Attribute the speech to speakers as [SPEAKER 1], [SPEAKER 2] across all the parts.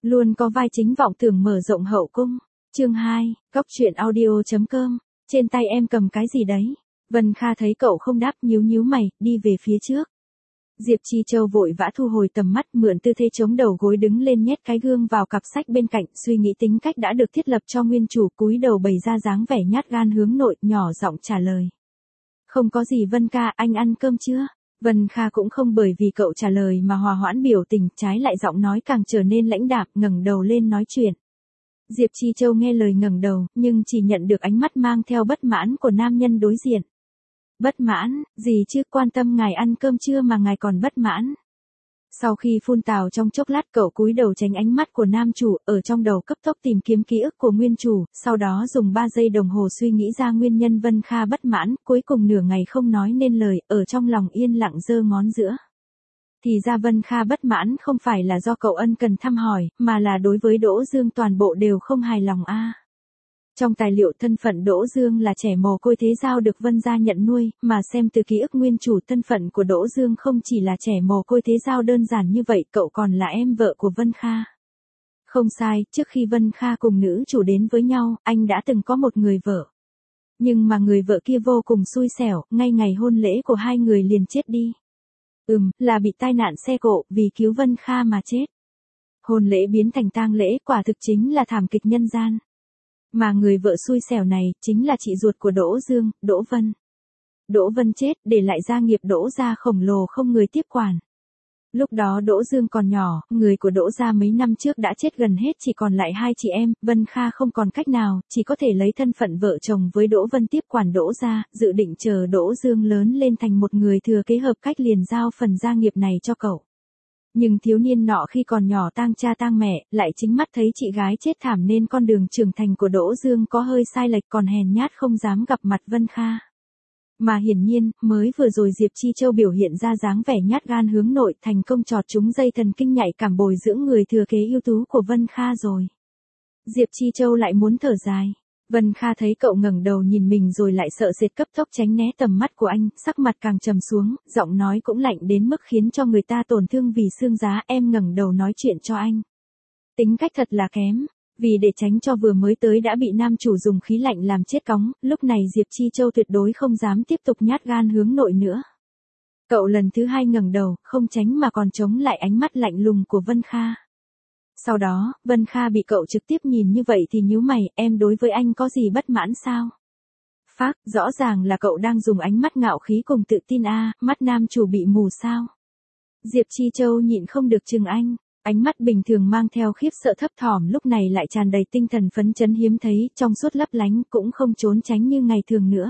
[SPEAKER 1] Luôn có vai chính vọng tưởng mở rộng hậu cung. Chương 2, Cóc truyện audio.com. Trên tay em cầm cái gì đấy? Vân Kha thấy cậu không đáp, nhíu nhíu mày, đi về phía trước. Diệp Chi Châu vội vã thu hồi tầm mắt, mượn tư thế chống đầu gối đứng lên, nhét cái gương vào cặp sách bên cạnh, suy nghĩ tính cách đã được thiết lập cho nguyên chủ, cúi đầu bày ra dáng vẻ nhát gan hướng nội, nhỏ giọng trả lời. Không có gì Vân ca, anh ăn cơm chưa? Vân Kha cũng không bởi vì cậu trả lời mà hòa hoãn biểu tình, trái lại giọng nói càng trở nên lãnh đạm, ngẩng đầu lên nói chuyện. Diệp Chi Châu nghe lời ngẩng đầu, nhưng chỉ nhận được ánh mắt mang theo bất mãn của nam nhân đối diện. Bất mãn, gì chứ, quan tâm ngài ăn cơm chưa mà ngài còn bất mãn. Sau khi phun tào trong chốc lát, cậu cúi đầu tránh ánh mắt của nam chủ, ở trong đầu cấp tốc tìm kiếm ký ức của nguyên chủ, sau đó dùng 3 giây đồng hồ suy nghĩ ra nguyên nhân Vân Kha bất mãn, cuối cùng nửa ngày không nói nên lời, ở trong lòng yên lặng giơ ngón giữa. Thì ra Vân Kha bất mãn không phải là do cậu ân cần thăm hỏi, mà là đối với Đỗ Dương toàn bộ đều không hài lòng a. Trong tài liệu thân phận Đỗ Dương là trẻ mồ côi thế giao được Vân gia nhận nuôi, mà xem từ ký ức nguyên chủ thân phận của Đỗ Dương không chỉ là trẻ mồ côi thế giao đơn giản như vậy, cậu còn là em vợ của Vân Kha. Không sai, trước khi Vân Kha cùng nữ chủ đến với nhau, anh đã từng có một người vợ. Nhưng mà người vợ kia vô cùng xui xẻo, ngay ngày hôn lễ của hai người liền chết đi. Là bị tai nạn xe cộ, vì cứu Vân Kha mà chết. Hôn lễ biến thành tang lễ, quả thực chính là thảm kịch nhân gian. Mà người vợ xui xẻo này, chính là chị ruột của Đỗ Dương, Đỗ Vân. Đỗ Vân chết, để lại gia nghiệp Đỗ gia khổng lồ không người tiếp quản. Lúc đó Đỗ Dương còn nhỏ, người của Đỗ gia mấy năm trước đã chết gần hết, chỉ còn lại 2 chị em, Vân Kha không còn cách nào, chỉ có thể lấy thân phận vợ chồng với Đỗ Vân tiếp quản Đỗ gia, dự định chờ Đỗ Dương lớn lên thành một người thừa kế hợp cách liền giao phần gia nghiệp này cho cậu. Nhưng thiếu niên nọ khi còn nhỏ tang cha tang mẹ, lại chính mắt thấy chị gái chết thảm nên con đường trưởng thành của Đỗ Dương có hơi sai lệch, còn hèn nhát không dám gặp mặt Vân Kha. Mà hiển nhiên, mới vừa rồi Diệp Chi Châu biểu hiện ra dáng vẻ nhát gan hướng nội, thành công chọt trúng dây thần kinh nhạy cảm bồi dưỡng người thừa kế ưu tú của Vân Kha rồi. Diệp Chi Châu lại muốn thở dài. Vân Kha thấy cậu ngẩng đầu nhìn mình rồi lại sợ sệt cấp tốc tránh né tầm mắt của anh, sắc mặt càng trầm xuống, giọng nói cũng lạnh đến mức khiến cho người ta tổn thương vì xương giá. Em ngẩng đầu nói chuyện cho anh. Tính cách thật là kém. Vì để tránh cho vừa mới tới đã bị nam chủ dùng khí lạnh làm chết cóng, lúc này Diệp Chi Châu tuyệt đối không dám tiếp tục nhát gan hướng nội nữa. Cậu lần thứ 2 ngẩng đầu, không tránh mà còn chống lại ánh mắt lạnh lùng của Vân Kha. Sau đó, Vân Kha bị cậu trực tiếp nhìn như vậy thì nhíu mày, em đối với anh có gì bất mãn sao? Phác, rõ ràng là cậu đang dùng ánh mắt ngạo khí cùng tự tin mắt nam chủ bị mù sao? Diệp Chi Châu nhịn không được chừng anh, ánh mắt bình thường mang theo khiếp sợ thấp thỏm lúc này lại tràn đầy tinh thần phấn chấn hiếm thấy, trong suốt lấp lánh, cũng không trốn tránh như ngày thường nữa.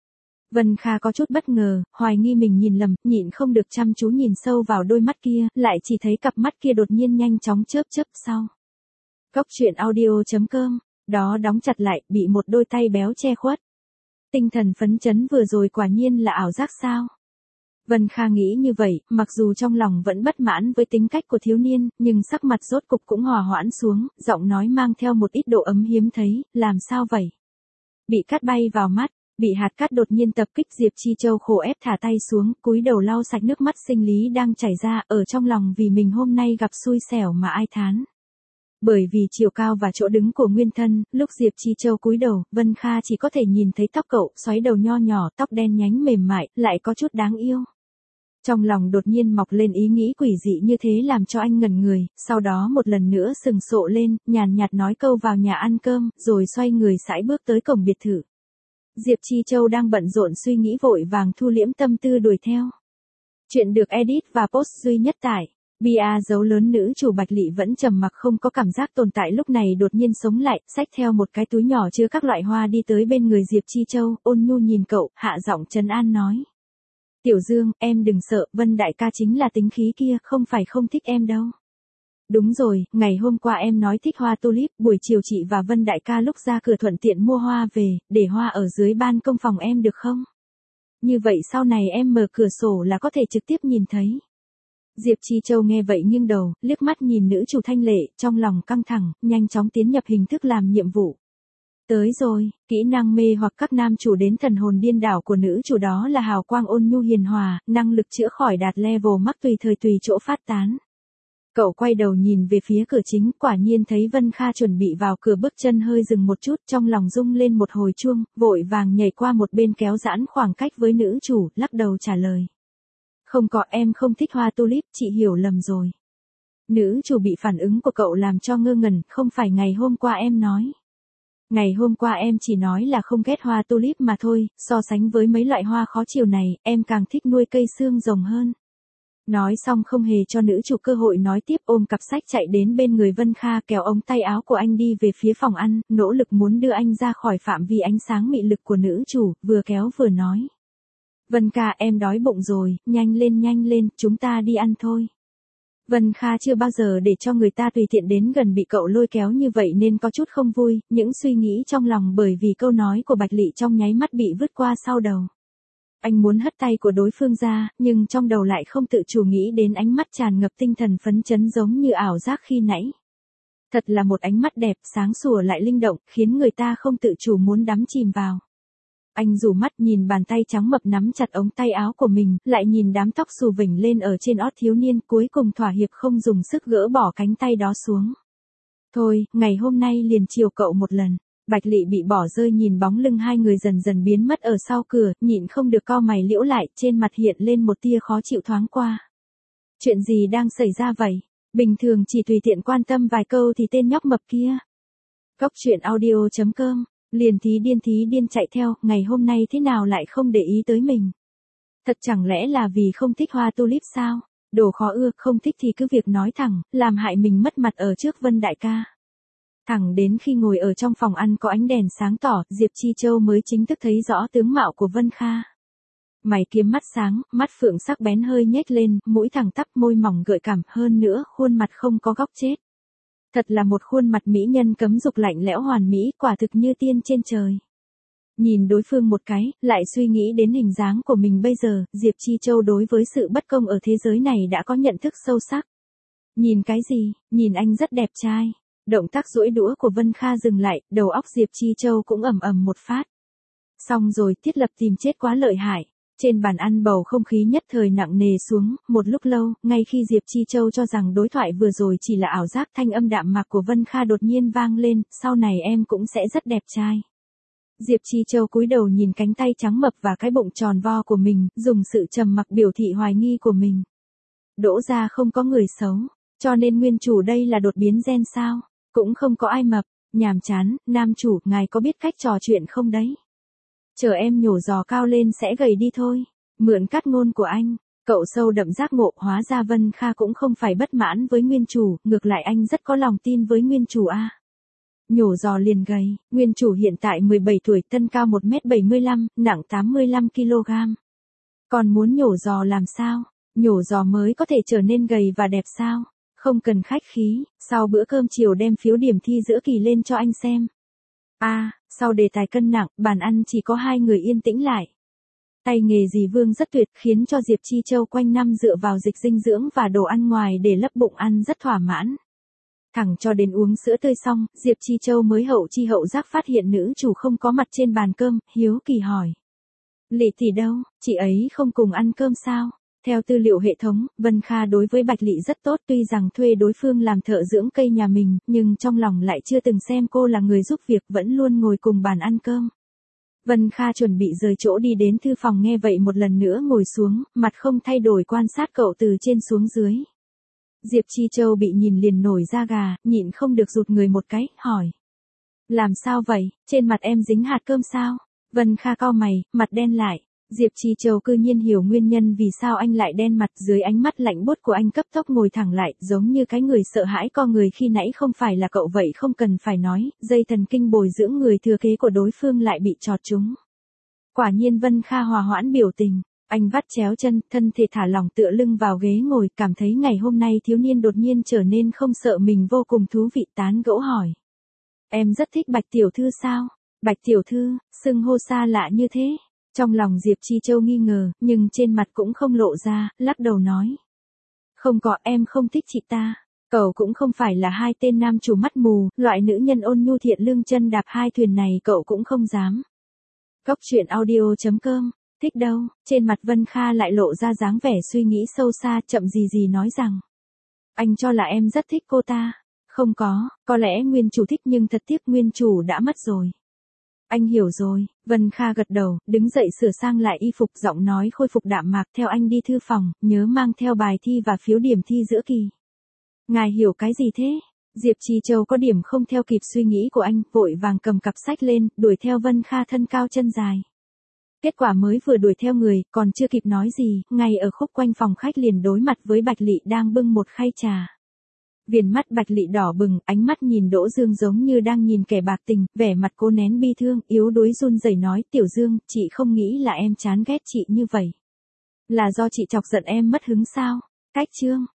[SPEAKER 1] Vân Kha có chút bất ngờ, hoài nghi mình nhìn lầm, nhịn không được chăm chú nhìn sâu vào đôi mắt kia, lại chỉ thấy cặp mắt kia đột nhiên nhanh chóng chớp sau. Cóc truyện audio.com, đó đóng chặt lại, bị một đôi tay béo che khuất. Tinh thần phấn chấn vừa rồi quả nhiên là ảo giác sao? Vân Kha nghĩ như vậy, mặc dù trong lòng vẫn bất mãn với tính cách của thiếu niên, nhưng sắc mặt rốt cục cũng hòa hoãn xuống, giọng nói mang theo một ít độ ấm hiếm thấy, làm sao vậy? Bị cát bay vào mắt. Bị hạt cát đột nhiên tập kích, Diệp Chi Châu khổ ép thả tay xuống, cúi đầu lau sạch nước mắt sinh lý đang chảy ra, ở trong lòng vì mình hôm nay gặp xui xẻo mà ai thán. Bởi vì chiều cao và chỗ đứng của nguyên thân, lúc Diệp Chi Châu cúi đầu, Vân Kha chỉ có thể nhìn thấy tóc cậu, xoáy đầu nho nhỏ, tóc đen nhánh mềm mại, lại có chút đáng yêu. Trong lòng đột nhiên mọc lên ý nghĩ quỷ dị như thế làm cho anh ngẩn người, sau đó một lần nữa sừng sộ lên, nhàn nhạt nói câu vào nhà ăn cơm, rồi xoay người sải bước tới cổng biệt thự. Diệp Chi Châu đang bận rộn suy nghĩ vội vàng thu liễm tâm tư đuổi theo. Chuyện được edit và post duy nhất tại Bia dấu lớn. Nữ chủ Bạch Lị vẫn trầm mặc không có cảm giác tồn tại, lúc này đột nhiên sống lại, xách theo một cái túi nhỏ chứa các loại hoa đi tới bên người Diệp Chi Châu, ôn nhu nhìn cậu, hạ giọng trấn an nói. Tiểu Dương, em đừng sợ, Vân đại ca chính là tính khí kia, không phải không thích em đâu. Đúng rồi, ngày hôm qua em nói thích hoa tulip, buổi chiều chị và Vân đại ca lúc ra cửa thuận tiện mua hoa về, để hoa ở dưới ban công phòng em được không? Như vậy sau này em mở cửa sổ là có thể trực tiếp nhìn thấy. Diệp Chi Châu nghe vậy nghiêng đầu, liếc mắt nhìn nữ chủ thanh lệ, trong lòng căng thẳng, nhanh chóng tiến nhập hình thức làm nhiệm vụ. Tới rồi, kỹ năng mê hoặc các nam chủ đến thần hồn điên đảo của nữ chủ đó là hào quang ôn nhu hiền hòa, năng lực chữa khỏi đạt level mắc tùy thời tùy chỗ phát tán. Cậu quay đầu nhìn về phía cửa chính, quả nhiên thấy Vân Kha chuẩn bị vào cửa, bước chân hơi dừng một chút, trong lòng rung lên một hồi chuông, vội vàng nhảy qua một bên kéo giãn khoảng cách với nữ chủ, lắc đầu trả lời. Không có, em không thích hoa tulip, chị hiểu lầm rồi. Nữ chủ bị phản ứng của cậu làm cho ngơ ngẩn, không phải ngày hôm qua em nói. Ngày hôm qua em chỉ nói là không ghét hoa tulip mà thôi, so sánh với mấy loại hoa khó chịu này, em càng thích nuôi cây xương rồng hơn. Nói xong không hề cho nữ chủ cơ hội nói tiếp, ôm cặp sách chạy đến bên người Vân Kha, kéo ống tay áo của anh đi về phía phòng ăn, nỗ lực muốn đưa anh ra khỏi phạm vi ánh sáng mị lực của nữ chủ, vừa kéo vừa nói. Vân Kha, em đói bụng rồi, nhanh lên, chúng ta đi ăn thôi. Vân Kha chưa bao giờ để cho người ta tùy tiện đến gần, bị cậu lôi kéo như vậy nên có chút không vui, những suy nghĩ trong lòng bởi vì câu nói của Bạch Lị trong nháy mắt bị vứt qua sau đầu. Anh muốn hất tay của đối phương ra, nhưng trong đầu lại không tự chủ nghĩ đến ánh mắt tràn ngập tinh thần phấn chấn giống như ảo giác khi nãy. Thật là một ánh mắt đẹp, sáng sủa lại linh động, khiến người ta không tự chủ muốn đắm chìm vào. Anh rủ mắt nhìn bàn tay trắng mập nắm chặt ống tay áo của mình, lại nhìn đám tóc xù vểnh lên ở trên ót thiếu niên, cuối cùng thỏa hiệp không dùng sức gỡ bỏ cánh tay đó xuống. Thôi, ngày hôm nay liền chiều cậu một lần. Bạch Lị bị bỏ rơi nhìn bóng lưng hai người dần dần biến mất ở sau cửa, nhịn không được cau mày liễu lại, trên mặt hiện lên một tia khó chịu thoáng qua. Chuyện gì đang xảy ra vậy? Bình thường chỉ tùy tiện quan tâm vài câu thì tên nhóc mập kia. Góc truyện audio.com, liền thí điên chạy theo, ngày hôm nay thế nào lại không để ý tới mình? Thật chẳng lẽ là vì không thích hoa tulip sao? Đồ khó ưa, không thích thì cứ việc nói thẳng, làm hại mình mất mặt ở trước Vân đại ca. Thẳng đến khi ngồi ở trong phòng ăn có ánh đèn sáng tỏ, Diệp Chi Châu mới chính thức thấy rõ tướng mạo của Vân Kha. Mày kiếm mắt sáng, mắt phượng sắc bén hơi nhếch lên, mũi thẳng tắp, môi mỏng gợi cảm, hơn nữa, khuôn mặt không có góc chết. Thật là một khuôn mặt mỹ nhân cấm dục, lạnh lẽo hoàn mỹ, quả thực như tiên trên trời. Nhìn đối phương một cái, lại suy nghĩ đến hình dáng của mình bây giờ, Diệp Chi Châu đối với sự bất công ở thế giới này đã có nhận thức sâu sắc. Nhìn cái gì, nhìn anh rất đẹp trai. Động tác duỗi đũa của Vân Kha dừng lại, đầu óc Diệp Chi Châu cũng ầm ầm một phát. Xong rồi, thiết lập tìm chết quá lợi hại. Trên bàn ăn bầu không khí nhất thời nặng nề xuống, một lúc lâu, ngay khi Diệp Chi Châu cho rằng đối thoại vừa rồi chỉ là ảo giác, thanh âm đạm mạc của Vân Kha đột nhiên vang lên, sau này em cũng sẽ rất đẹp trai. Diệp Chi Châu cúi đầu nhìn cánh tay trắng mập và cái bụng tròn vo của mình, dùng sự trầm mặc biểu thị hoài nghi của mình. Đỗ gia không có người xấu, cho nên nguyên chủ đây là đột biến gen sao? Cũng không có ai mập, nhàm chán, nam chủ, ngài có biết cách trò chuyện không đấy? Chờ em nhổ giò cao lên sẽ gầy đi thôi. Mượn cắt ngôn của anh, cậu sâu đậm giác ngộ, hóa ra Vân Kha cũng không phải bất mãn với nguyên chủ, ngược lại anh rất có lòng tin với nguyên chủ a. Nhổ giò liền gầy, nguyên chủ hiện tại 17 tuổi, thân cao 1m75, nặng 85 kg. Còn muốn nhổ giò làm sao? Nhổ giò mới có thể trở nên gầy và đẹp sao? Không cần khách khí, sau bữa cơm chiều đem phiếu điểm thi giữa kỳ lên cho anh xem. Sau đề tài cân nặng, bàn ăn chỉ có hai người yên tĩnh lại. Tay nghề dì Vương rất tuyệt, khiến cho Diệp Chi Châu quanh năm dựa vào dịch dinh dưỡng và đồ ăn ngoài để lấp bụng ăn rất thỏa mãn. Thẳng cho đến uống sữa tươi xong, Diệp Chi Châu mới hậu chi hậu giác phát hiện nữ chủ không có mặt trên bàn cơm, hiếu kỳ hỏi. Lị tỷ đâu, chị ấy không cùng ăn cơm sao? Theo tư liệu hệ thống, Vân Kha đối với Bạch Lị rất tốt, tuy rằng thuê đối phương làm thợ dưỡng cây nhà mình, nhưng trong lòng lại chưa từng xem cô là người giúp việc, vẫn luôn ngồi cùng bàn ăn cơm. Vân Kha chuẩn bị rời chỗ đi đến thư phòng, nghe vậy một lần nữa ngồi xuống, mặt không thay đổi quan sát cậu từ trên xuống dưới. Diệp Chi Châu bị nhìn liền nổi da gà, nhịn không được rụt người một cái, hỏi. Làm sao vậy, trên mặt em dính hạt cơm sao? Vân Kha cau mày, mặt đen lại. Diệp Chi Châu cư nhiên hiểu nguyên nhân vì sao anh lại đen mặt, dưới ánh mắt lạnh buốt của anh cấp tốc ngồi thẳng lại, giống như cái người sợ hãi co người khi nãy không phải là cậu vậy, không cần phải nói, dây thần kinh bồi dưỡng người thừa kế của đối phương lại bị chọt trúng. Quả nhiên Vân Kha hòa hoãn biểu tình, anh vắt chéo chân, thân thể thả lỏng tựa lưng vào ghế ngồi, cảm thấy ngày hôm nay thiếu niên đột nhiên trở nên không sợ mình, vô cùng thú vị, tán gẫu hỏi. Em rất thích Bạch tiểu thư sao? Bạch tiểu thư, xưng hô xa lạ như thế. Trong lòng Diệp Chi Châu nghi ngờ, nhưng trên mặt cũng không lộ ra, lắc đầu nói. Không có, em không thích chị ta. Cậu cũng không phải là hai tên nam chủ mắt mù, loại nữ nhân ôn nhu thiện lương chân đạp hai thuyền này cậu cũng không dám. Góc truyện audio.com, thích đâu, trên mặt Vân Kha lại lộ ra dáng vẻ suy nghĩ sâu xa, chậm gì nói rằng. Anh cho là em rất thích cô ta. Không có lẽ nguyên chủ thích nhưng thật tiếc nguyên chủ đã mất rồi. Anh hiểu rồi, Vân Kha gật đầu, đứng dậy sửa sang lại y phục, giọng nói khôi phục đạm mạc, theo anh đi thư phòng, nhớ mang theo bài thi và phiếu điểm thi giữa kỳ. Ngài hiểu cái gì thế? Diệp Trì Châu có điểm không theo kịp suy nghĩ của anh, vội vàng cầm cặp sách lên, đuổi theo Vân Kha thân cao chân dài. Kết quả mới vừa đuổi theo người, còn chưa kịp nói gì, ngay ở khúc quanh phòng khách liền đối mặt với Bạch Lị đang bưng một khay trà. Viền mắt Bạch Lị đỏ bừng, ánh mắt nhìn Đỗ Dương giống như đang nhìn kẻ bạc tình, vẻ mặt cô nén bi thương, yếu đuối run rẩy nói, Tiểu Dương, chị không nghĩ là em chán ghét chị như vậy. Là do chị chọc giận em mất hứng sao? Cách chương.